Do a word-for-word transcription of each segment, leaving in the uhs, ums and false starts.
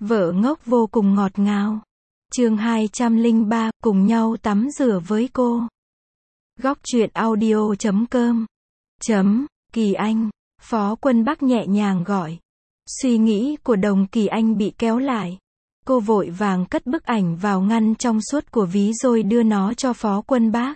Vợ ngốc vô cùng ngọt ngào. Chương hai trăm lẻ ba, cùng nhau tắm rửa với cô. Góc truyện audio chấm com. Chấm, Kỳ Anh. Phó Quân Bắc nhẹ nhàng gọi. Suy nghĩ của Đồng Kỳ Anh bị kéo lại. Cô vội vàng cất bức ảnh vào ngăn trong suốt của ví rồi đưa nó cho Phó Quân Bắc.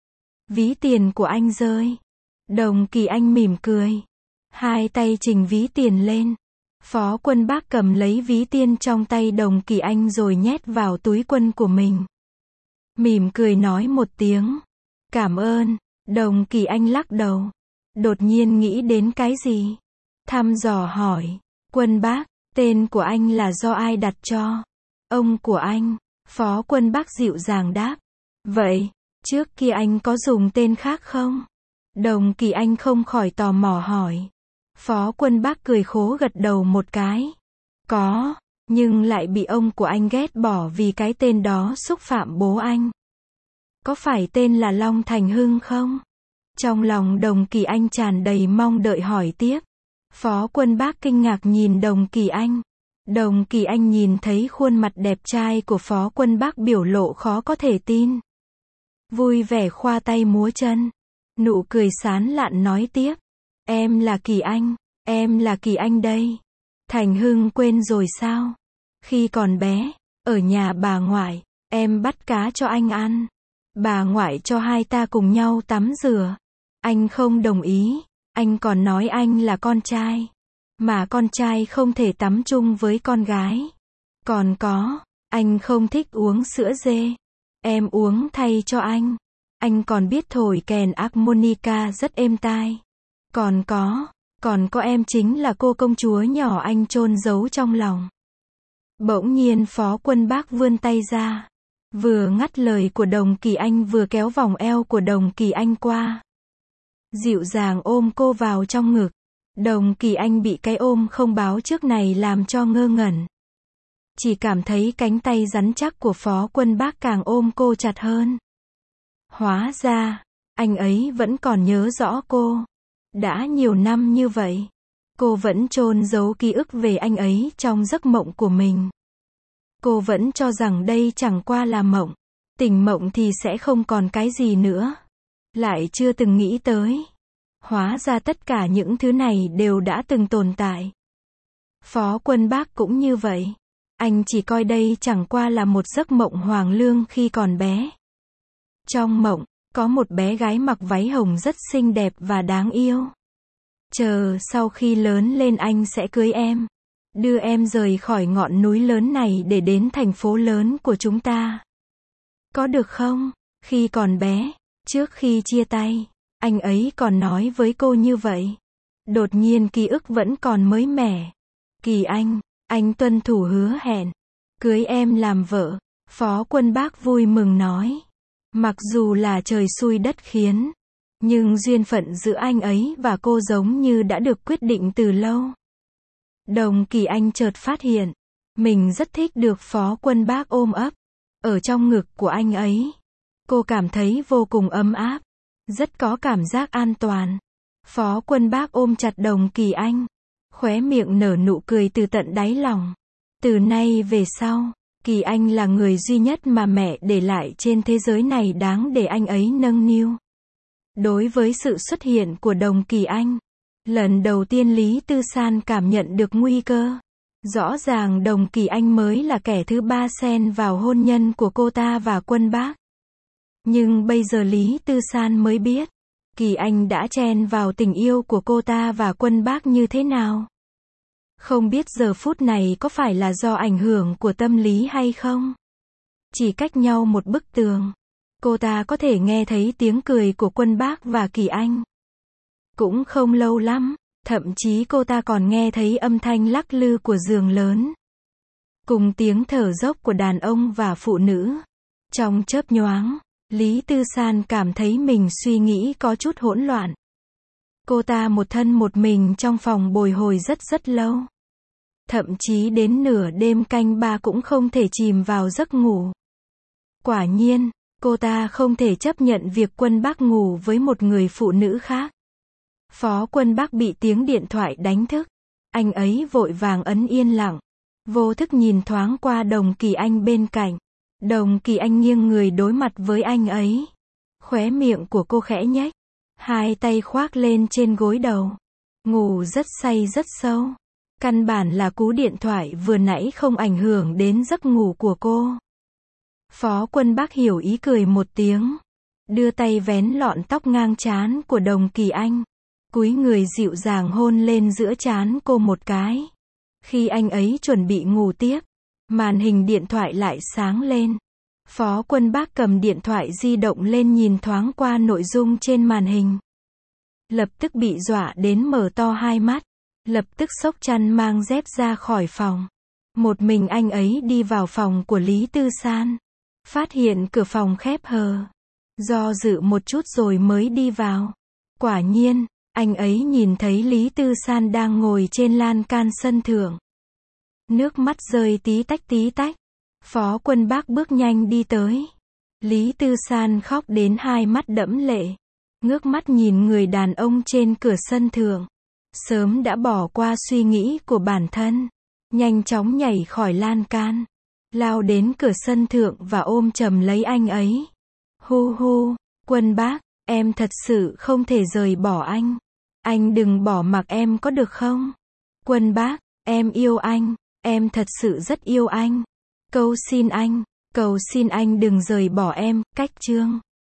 Ví tiền của anh rơi. Đồng Kỳ Anh mỉm cười. Hai tay trình ví tiền lên. Phó Quân Bắc cầm lấy ví tiền trong tay Đồng Kỳ Anh rồi nhét vào túi quần của mình. Mỉm cười nói một tiếng. Cảm ơn. Đồng Kỳ Anh lắc đầu. Đột nhiên nghĩ đến cái gì? Thăm dò hỏi. Quân Bắc, tên của anh là do ai đặt cho? Ông của anh. Phó Quân Bắc dịu dàng đáp. Vậy, trước kia anh có dùng tên khác không? Đồng Kỳ Anh không khỏi tò mò hỏi. Phó Quân Bắc cười khố gật đầu một cái. Có, nhưng lại bị ông của anh ghét bỏ vì cái tên đó xúc phạm bố anh. Có phải tên là Long Thành Hưng không? Trong lòng Đồng Kỳ Anh tràn đầy mong đợi hỏi tiếp. Phó Quân Bắc kinh ngạc nhìn Đồng Kỳ Anh. Đồng Kỳ Anh nhìn thấy khuôn mặt đẹp trai của Phó Quân Bắc biểu lộ khó có thể tin. Vui vẻ khoa tay múa chân. Nụ cười sán lạn nói tiếp. Em là Kỳ Anh, em là Kỳ Anh đây. Thành Hưng quên rồi sao? Khi còn bé, ở nhà bà ngoại, em bắt cá cho anh ăn. Bà ngoại cho hai ta cùng nhau tắm rửa. Anh không đồng ý, anh còn nói anh là con trai. Mà con trai không thể tắm chung với con gái. Còn có, anh không thích uống sữa dê. Em uống thay cho anh. Anh còn biết thổi kèn harmonica rất êm tai. Còn có, còn có em chính là cô công chúa nhỏ anh chôn giấu trong lòng. Bỗng nhiên Phó Quân Bắc vươn tay ra. Vừa ngắt lời của Đồng Kỳ Anh vừa kéo vòng eo của Đồng Kỳ Anh qua. Dịu dàng ôm cô vào trong ngực. Đồng Kỳ Anh bị cái ôm không báo trước này làm cho ngơ ngẩn. Chỉ cảm thấy cánh tay rắn chắc của Phó Quân Bắc càng ôm cô chặt hơn. Hóa ra, anh ấy vẫn còn nhớ rõ cô. Đã nhiều năm như vậy, cô vẫn chôn giấu ký ức về anh ấy trong giấc mộng của mình. Cô vẫn cho rằng đây chẳng qua là mộng. Tỉnh mộng thì sẽ không còn cái gì nữa. Lại chưa từng nghĩ tới. Hóa ra tất cả những thứ này đều đã từng tồn tại. Phó Quân Bắc cũng như vậy. Anh chỉ coi đây chẳng qua là một giấc mộng hoang lương khi còn bé. Trong mộng, có một bé gái mặc váy hồng rất xinh đẹp và đáng yêu. Chờ sau khi lớn lên anh sẽ cưới em. Đưa em rời khỏi ngọn núi lớn này để đến thành phố lớn của chúng ta. Có được không? Khi còn bé, trước khi chia tay, anh ấy còn nói với cô như vậy. Đột nhiên ký ức vẫn còn mới mẻ. Kỳ Anh, anh tuân thủ hứa hẹn. Cưới em làm vợ. Phó Quân Bắc vui mừng nói. Mặc dù là trời xui đất khiến, nhưng duyên phận giữa anh ấy và cô giống như đã được quyết định từ lâu. Đồng Kỳ Anh chợt phát hiện, mình rất thích được Phó Quân Bắc ôm ấp. Ở trong ngực của anh ấy, cô cảm thấy vô cùng ấm áp, rất có cảm giác an toàn. Phó Quân Bắc ôm chặt Đồng Kỳ Anh, khóe miệng nở nụ cười từ tận đáy lòng. Từ nay về sau, Kỳ Anh là người duy nhất mà mẹ để lại trên thế giới này đáng để anh ấy nâng niu. Đối với sự xuất hiện của Đồng Kỳ Anh, lần đầu tiên Lý Tư San cảm nhận được nguy cơ. Rõ ràng Đồng Kỳ Anh mới là kẻ thứ ba xen vào hôn nhân của cô ta và Quân Bắc. Nhưng bây giờ Lý Tư San mới biết, Kỳ Anh đã chen vào tình yêu của cô ta và Quân Bắc như thế nào. Không biết giờ phút này có phải là do ảnh hưởng của tâm lý hay không? Chỉ cách nhau một bức tường, cô ta có thể nghe thấy tiếng cười của Quân Bắc và Kỳ Anh. Cũng không lâu lắm, thậm chí cô ta còn nghe thấy âm thanh lắc lư của giường lớn. Cùng tiếng thở dốc của đàn ông và phụ nữ. Trong chớp nhoáng, Lý Tư San cảm thấy mình suy nghĩ có chút hỗn loạn. Cô ta một thân một mình trong phòng bồi hồi rất rất lâu. Thậm chí đến nửa đêm canh ba cũng không thể chìm vào giấc ngủ. Quả nhiên, cô ta không thể chấp nhận việc Quân Bắc ngủ với một người phụ nữ khác. Phó Quân Bắc bị tiếng điện thoại đánh thức. Anh ấy vội vàng ấn yên lặng. Vô thức nhìn thoáng qua Đồng Kỳ Anh bên cạnh. Đồng Kỳ Anh nghiêng người đối mặt với anh ấy. Khóe miệng của cô khẽ nhếch. Hai tay khoác lên trên gối đầu. Ngủ rất say rất sâu. Căn bản là cú điện thoại vừa nãy không ảnh hưởng đến giấc ngủ của cô. Phó Quân Bác hiểu ý cười một tiếng. Đưa tay vén lọn tóc ngang trán của Đồng Kỳ Anh. Cúi người dịu dàng hôn lên giữa trán cô một cái. Khi anh ấy chuẩn bị ngủ tiếp, màn hình điện thoại lại sáng lên. Phó Quân Bác cầm điện thoại di động lên nhìn thoáng qua nội dung trên màn hình. Lập tức bị dọa đến mở to hai mắt. Lập tức xốc chăn mang dép ra khỏi phòng. Một mình anh ấy đi vào phòng của Lý Tư San. Phát hiện cửa phòng khép hờ. Do dự một chút rồi mới đi vào. Quả nhiên, anh ấy nhìn thấy Lý Tư San đang ngồi trên lan can sân thượng. Nước mắt rơi tí tách tí tách. Phó Quân Bác bước nhanh đi tới. Lý Tư San khóc đến hai mắt đẫm lệ. Ngước mắt nhìn người đàn ông trên cửa sân thượng. Sớm đã bỏ qua suy nghĩ của bản thân. Nhanh chóng nhảy khỏi lan can. Lao đến cửa sân thượng và ôm chầm lấy anh ấy. Hu hu, Quân Bác, em thật sự không thể rời bỏ anh. Anh đừng bỏ mặc em có được không? Quân Bác, em yêu anh, em thật sự rất yêu anh. Cầu xin anh, cầu xin anh đừng rời bỏ em, cách chương.